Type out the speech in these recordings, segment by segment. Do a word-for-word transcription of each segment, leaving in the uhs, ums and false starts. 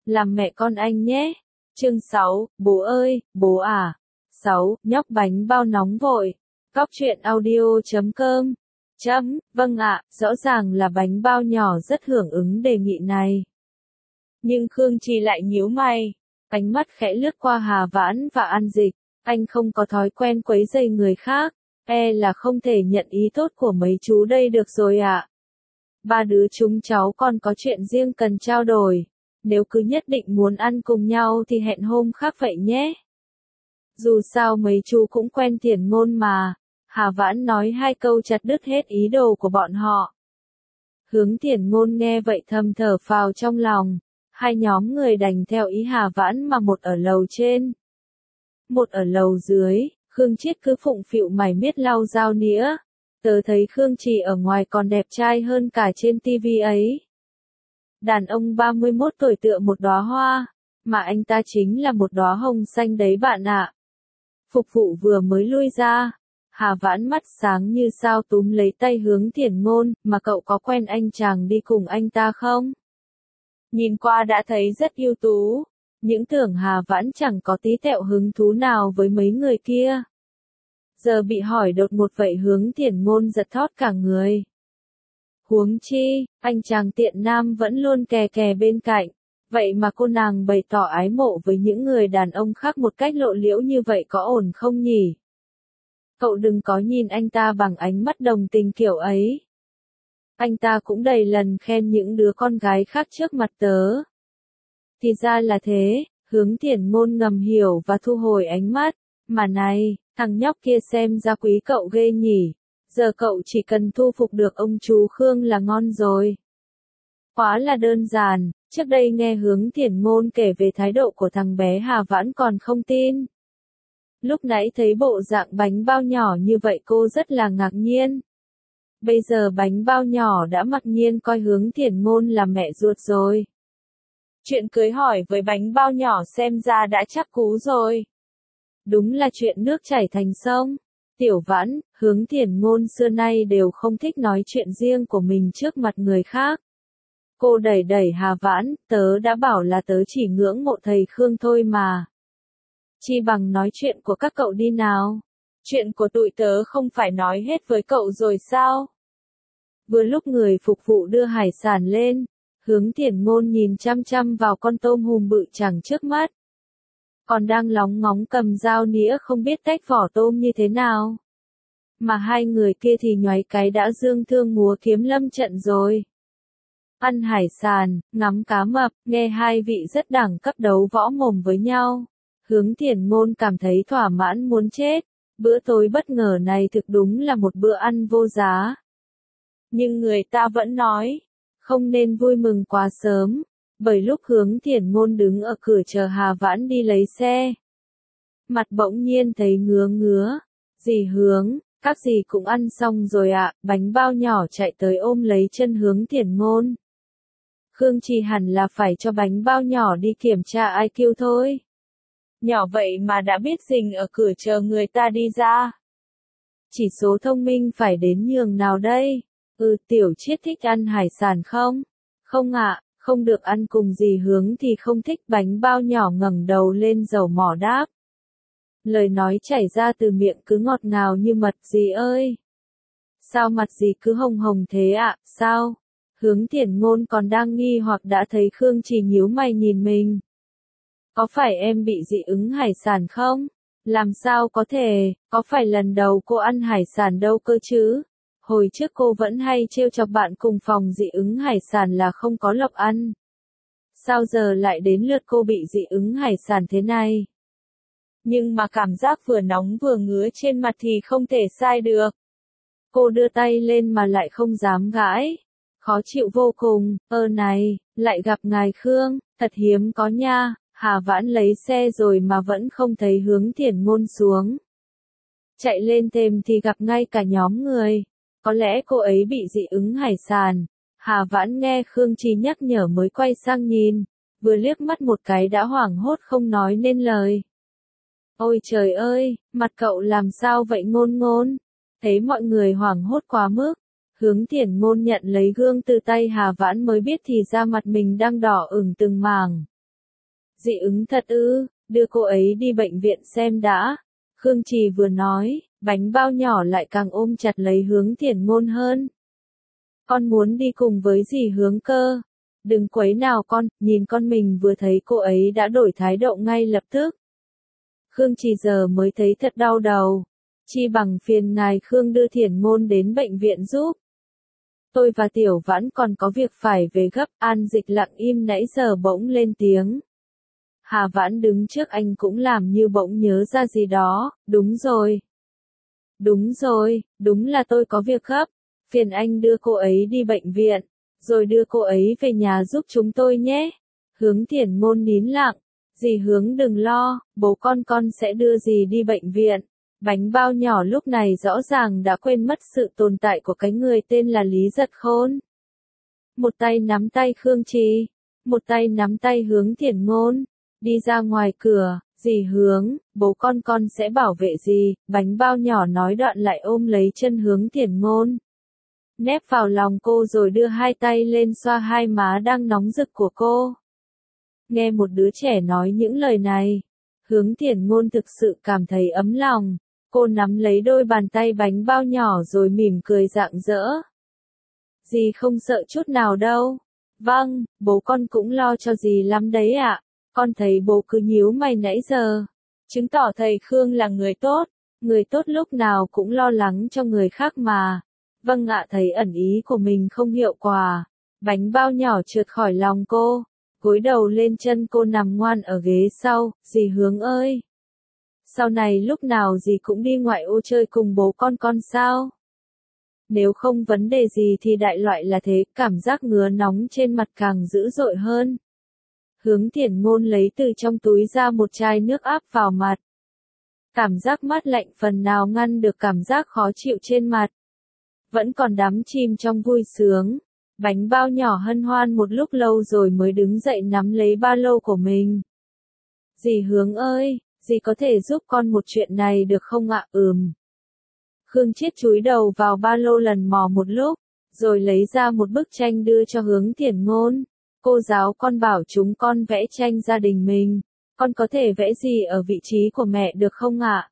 làm mẹ con anh nhé. Chương sáu, bố ơi, bố à. sáu, nhóc bánh bao nóng vội. Cóc truyện audio chấm com. Chấm, vâng ạ, rõ ràng là bánh bao nhỏ rất hưởng ứng đề nghị này. Nhưng Khương Trì lại nhíu mày, ánh mắt khẽ lướt qua Hà Vãn và An Dịch, anh không có thói quen quấy rầy người khác, e là không thể nhận ý tốt của mấy chú đây được rồi ạ. Ba đứa chúng cháu còn có chuyện riêng cần trao đổi, nếu cứ nhất định muốn ăn cùng nhau thì hẹn hôm khác vậy nhé. Dù sao mấy chú cũng quen Thiển Ngôn mà, Hà Vãn nói hai câu chặt đứt hết ý đồ của bọn họ. Hướng Thiển Ngôn nghe vậy thầm thở phào trong lòng, hai nhóm người đành theo ý Hà Vãn mà một ở lầu trên, một ở lầu dưới. Khương Chiết cứ phụng phịu mải miết lau dao nĩa. Tớ thấy Khương Trì ở ngoài còn đẹp trai hơn cả trên tivi ấy. Đàn ông ba mươi mốt tuổi tựa một đóa hoa, mà anh ta chính là một đóa hồng xanh đấy bạn ạ. Phục vụ vừa mới lui ra, Hà Vãn mắt sáng như sao túm lấy tay Hướng Thiển Ngôn, mà cậu có quen anh chàng đi cùng anh ta không? Nhìn qua đã thấy rất ưu tú, những tưởng Hà Vãn chẳng có tí tẹo hứng thú nào với mấy người kia. Giờ bị hỏi đột ngột vậy Hướng Thiển Ngôn giật thót cả người. Huống chi, anh chàng tiện nam vẫn luôn kè kè bên cạnh, vậy mà cô nàng bày tỏ ái mộ với những người đàn ông khác một cách lộ liễu như vậy có ổn không nhỉ? Cậu đừng có nhìn anh ta bằng ánh mắt đồng tình kiểu ấy. Anh ta cũng đầy lần khen những đứa con gái khác trước mặt tớ. Thì ra là thế, Hướng Thiển Ngôn ngầm hiểu và thu hồi ánh mắt, mà này, thằng nhóc kia xem ra quý cậu ghê nhỉ, giờ cậu chỉ cần thu phục được ông chú Khương là ngon rồi. Quá là đơn giản, trước đây nghe Hướng Thiển Ngôn kể về thái độ của thằng bé Hà Vãn còn không tin. Lúc nãy thấy bộ dạng bánh bao nhỏ như vậy cô rất là ngạc nhiên. Bây giờ bánh bao nhỏ đã mặc nhiên coi Hướng Thiển Ngôn là mẹ ruột rồi. Chuyện cưới hỏi với bánh bao nhỏ xem ra đã chắc cú rồi. Đúng là chuyện nước chảy thành sông. Tiểu Vãn, Hướng Thiển Ngôn xưa nay đều không thích nói chuyện riêng của mình trước mặt người khác. Cô đẩy đẩy Hà Vãn, tớ đã bảo là tớ chỉ ngưỡng mộ thầy Khương thôi mà. Chi bằng nói chuyện của các cậu đi nào. Chuyện của tụi tớ không phải nói hết với cậu rồi sao? Vừa lúc người phục vụ đưa hải sản lên, Hướng Thiển Ngôn nhìn chăm chăm vào con tôm hùm bự chẳng trước mắt. Còn đang lóng ngóng cầm dao nĩa không biết tách vỏ tôm như thế nào. Mà hai người kia thì nhoáy cái đã dương thương múa kiếm lâm trận rồi. Ăn hải sản, ngắm cá mập, nghe hai vị rất đẳng cấp đấu võ mồm với nhau. Hướng Thiển Ngôn cảm thấy thỏa mãn muốn chết. Bữa tối bất ngờ này thực đúng là một bữa ăn vô giá. Nhưng người ta vẫn nói, không nên vui mừng quá sớm, bởi lúc Hướng Thiển Ngôn đứng ở cửa chờ Hà Vãn đi lấy xe. Mặt bỗng nhiên thấy ngứa ngứa, dì Hướng, các dì cũng ăn xong rồi ạ, bánh bao nhỏ chạy tới ôm lấy chân Hướng Thiển Ngôn. Khương Trì hẳn là phải cho bánh bao nhỏ đi kiểm tra i kiu thôi. Nhỏ vậy mà đã biết rình ở cửa chờ người ta đi ra. Chỉ số thông minh phải đến nhường nào đây? Ừ, Tiểu Chiết thích ăn hải sản không? Không ạ, không được ăn cùng dì Hướng thì không thích. Bánh bao nhỏ ngẩng đầu lên dầu mỏ đáp. Lời nói chảy ra từ miệng cứ ngọt ngào như mật. Dì ơi! Sao mặt dì cứ hồng hồng thế ạ, sao? Hướng Thiển Ngôn còn đang nghi hoặc đã thấy Khương Trì nhíu mày nhìn mình. Có phải em bị dị ứng hải sản không? Làm sao có thể, có phải lần đầu cô ăn hải sản đâu cơ chứ? Hồi trước cô vẫn hay trêu chọc bạn cùng phòng dị ứng hải sản là không có lộc ăn. Sao giờ lại đến lượt cô bị dị ứng hải sản thế này? Nhưng mà cảm giác vừa nóng vừa ngứa trên mặt thì không thể sai được. Cô đưa tay lên mà lại không dám gãi. Khó chịu vô cùng, ơ này, lại gặp ngài Khương, thật hiếm có nha. Hà Vãn lấy xe rồi mà vẫn không thấy Hướng Thiển Ngôn xuống. Chạy lên thềm thì gặp ngay cả nhóm người. Có lẽ cô ấy bị dị ứng hải sản. Hà Vãn nghe Khương Trì nhắc nhở mới quay sang nhìn. Vừa liếc mắt một cái đã hoảng hốt không nói nên lời. Ôi trời ơi, mặt cậu làm sao vậy Ngôn Ngôn? Thấy mọi người hoảng hốt quá mức. Hướng Thiển Ngôn nhận lấy gương từ tay Hà Vãn mới biết thì ra mặt mình đang đỏ ửng từng mảng. Dị ứng thật ư, đưa cô ấy đi bệnh viện xem đã. Khương Trì vừa nói, bánh bao nhỏ lại càng ôm chặt lấy Hướng Thiển Ngôn hơn. Con muốn đi cùng với dì Hướng cơ. Đừng quấy nào con, nhìn con mình vừa thấy cô ấy đã đổi thái độ ngay lập tức. Khương Trì giờ mới thấy thật đau đầu. Chi bằng phiền ngài Khương đưa Thiển Ngôn đến bệnh viện giúp. Tôi và Tiểu Vãn còn có việc phải về gấp. An Dịch lặng im nãy giờ bỗng lên tiếng. Hà Vãn đứng trước anh cũng làm như bỗng nhớ ra gì đó. Đúng rồi. Đúng rồi, đúng là tôi có việc gấp. Phiền anh đưa cô ấy đi bệnh viện, rồi đưa cô ấy về nhà giúp chúng tôi nhé. Hướng Thiển Ngôn nín lặng. Dì Hướng đừng lo, bố con con sẽ đưa dì đi bệnh viện. Bánh bao nhỏ lúc này rõ ràng đã quên mất sự tồn tại của cái người tên là Lý Giật Khôn. Một tay nắm tay Khương Trì, một tay nắm tay Hướng Thiển Ngôn, đi ra ngoài cửa. Dì Hướng, bố con con sẽ bảo vệ dì. Bánh bao nhỏ nói đoạn lại ôm lấy chân Hướng Thiển Ngôn, nép vào lòng cô rồi đưa hai tay lên xoa hai má đang nóng rực của cô. Nghe một đứa trẻ nói những lời này, Hướng Thiển Ngôn thực sự cảm thấy ấm lòng. Cô nắm lấy đôi bàn tay bánh bao nhỏ rồi mỉm cười rạng rỡ. Dì không sợ chút nào đâu. Vâng, bố con cũng lo cho dì lắm đấy ạ. Con thấy bố cứ nhíu mày nãy giờ, chứng tỏ thầy Khương là người tốt. Người tốt lúc nào cũng lo lắng cho người khác mà. Vâng ạ, thấy ẩn ý của mình không hiệu quả. Bánh bao nhỏ trượt khỏi lòng cô, gối đầu lên chân cô nằm ngoan ở ghế sau. Dì Hướng ơi! Sau này lúc nào dì cũng đi ngoại ô chơi cùng bố con con sao? Nếu không vấn đề gì thì đại loại là thế. Cảm giác ngứa nóng trên mặt càng dữ dội hơn. Hướng Thiển Ngôn lấy từ trong túi ra một chai nước áp vào mặt. Cảm giác mát lạnh phần nào ngăn được cảm giác khó chịu trên mặt. Vẫn còn đắm chìm trong vui sướng. Bánh bao nhỏ hân hoan một lúc lâu rồi mới đứng dậy nắm lấy ba lô của mình. Dì Hướng ơi, dì có thể giúp con một chuyện này được không ạ? Ừm. Khương Chiết chúi đầu vào ba lô lần mò một lúc, rồi lấy ra một bức tranh đưa cho Hướng Thiển Ngôn. Cô giáo con bảo chúng con vẽ tranh gia đình mình. Con có thể vẽ gì ở vị trí của mẹ được không ạ?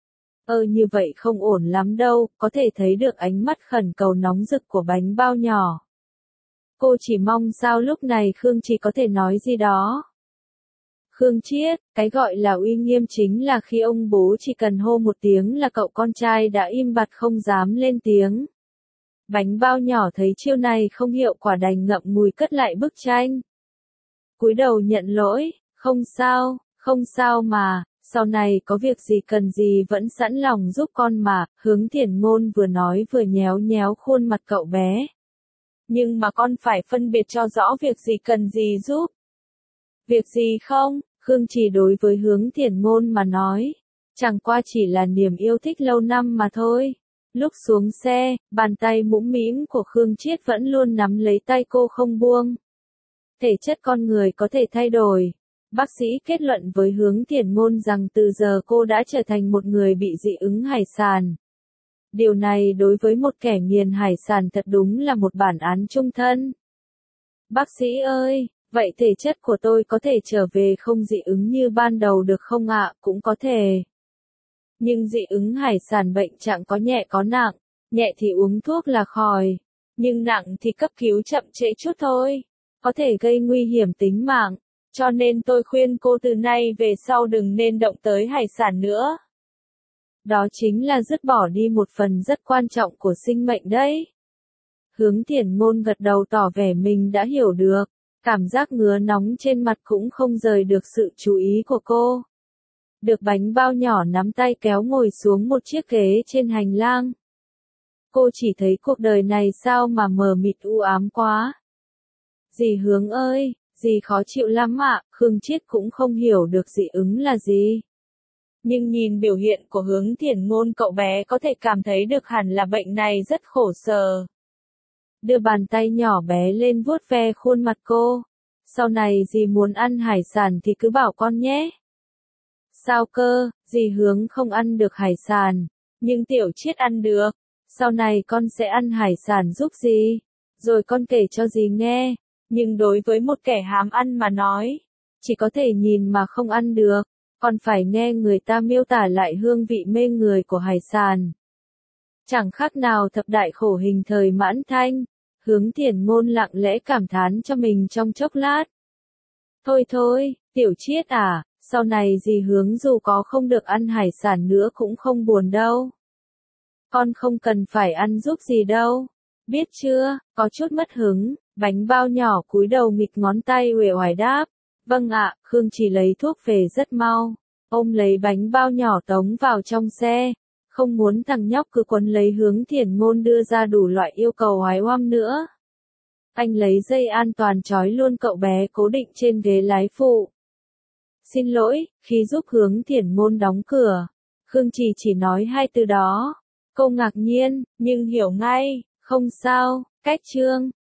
Ơ như vậy không ổn lắm đâu, có thể thấy được ánh mắt khẩn cầu nóng rực của bánh bao nhỏ. Cô chỉ mong sao lúc này Khương chỉ có thể nói gì đó. Khương Chiết, cái gọi là uy nghiêm chính là khi ông bố chỉ cần hô một tiếng là cậu con trai đã im bặt không dám lên tiếng. Bánh bao nhỏ thấy chiêu này không hiệu quả đành ngậm ngùi cất lại bức tranh. Cúi đầu nhận lỗi, không sao, không sao mà, sau này có việc gì cần gì vẫn sẵn lòng giúp con mà. Hướng Thiển Ngôn vừa nói vừa nhéo nhéo khuôn mặt cậu bé. Nhưng mà con phải phân biệt cho rõ việc gì cần gì giúp. Việc gì không? Khương chỉ đối với Hướng Thiển Ngôn mà nói. Chẳng qua chỉ là niềm yêu thích lâu năm mà thôi. Lúc xuống xe, bàn tay mũm mĩm của Khương Chiết vẫn luôn nắm lấy tay cô không buông. Thể chất con người có thể thay đổi. Bác sĩ kết luận với Hướng Thiển Ngôn rằng từ giờ cô đã trở thành một người bị dị ứng hải sản. Điều này đối với một kẻ nghiền hải sản thật đúng là một bản án chung thân. Bác sĩ ơi, vậy thể chất của tôi có thể trở về không dị ứng như ban đầu được không ạ? Cũng có thể. Nhưng dị ứng hải sản bệnh trạng có nhẹ có nặng, nhẹ thì uống thuốc là khỏi, nhưng nặng thì cấp cứu chậm trễ chút thôi, có thể gây nguy hiểm tính mạng, cho nên tôi khuyên cô từ nay về sau đừng nên động tới hải sản nữa. Đó chính là dứt bỏ đi một phần rất quan trọng của sinh mệnh đấy. Hướng Thiển Ngôn gật đầu tỏ vẻ mình đã hiểu được, cảm giác ngứa nóng trên mặt cũng không rời được sự chú ý của cô. Được bánh bao nhỏ nắm tay kéo ngồi xuống một chiếc ghế trên hành lang. Cô chỉ thấy cuộc đời này sao mà mờ mịt u ám quá. Dì Hướng ơi, dì khó chịu lắm ạ. Khương Chiết cũng không hiểu được dị ứng là gì. Nhưng nhìn biểu hiện của Hướng Thiển Ngôn cậu bé có thể cảm thấy được hẳn là bệnh này rất khổ sở. Đưa bàn tay nhỏ bé lên vuốt ve khuôn mặt cô. Sau này dì muốn ăn hải sản thì cứ bảo con nhé. Sao cơ, dì Hướng không ăn được hải sản, nhưng Tiểu Chiết ăn được. Sau này con sẽ ăn hải sản giúp dì, rồi con kể cho dì nghe. Nhưng đối với một kẻ hám ăn mà nói, chỉ có thể nhìn mà không ăn được, còn phải nghe người ta miêu tả lại hương vị mê người của hải sản. Chẳng khác nào thập đại khổ hình thời Mãn Thanh, Hướng Thiển Ngôn lặng lẽ cảm thán cho mình trong chốc lát. Thôi thôi, Tiểu Chiết à, sau này dì Hướng dù có không được ăn hải sản nữa cũng không buồn đâu. Con không cần phải ăn giúp gì đâu. Biết chưa, có chút mất hứng, bánh bao nhỏ cúi đầu nghịch ngón tay uể oải đáp. Vâng ạ, Khương Trì lấy thuốc về rất mau. Ôm lấy bánh bao nhỏ tống vào trong xe. Không muốn thằng nhóc cứ quấn lấy Hướng Thiển Ngôn đưa ra đủ loại yêu cầu oái oăm nữa. Anh lấy dây an toàn trói luôn cậu bé cố định trên ghế lái phụ. Xin lỗi, khi giúp Hướng Thiển Ngôn đóng cửa, Khương Trì chỉ nói hai từ đó. Cô ngạc nhiên, nhưng hiểu ngay, không sao, cách chương.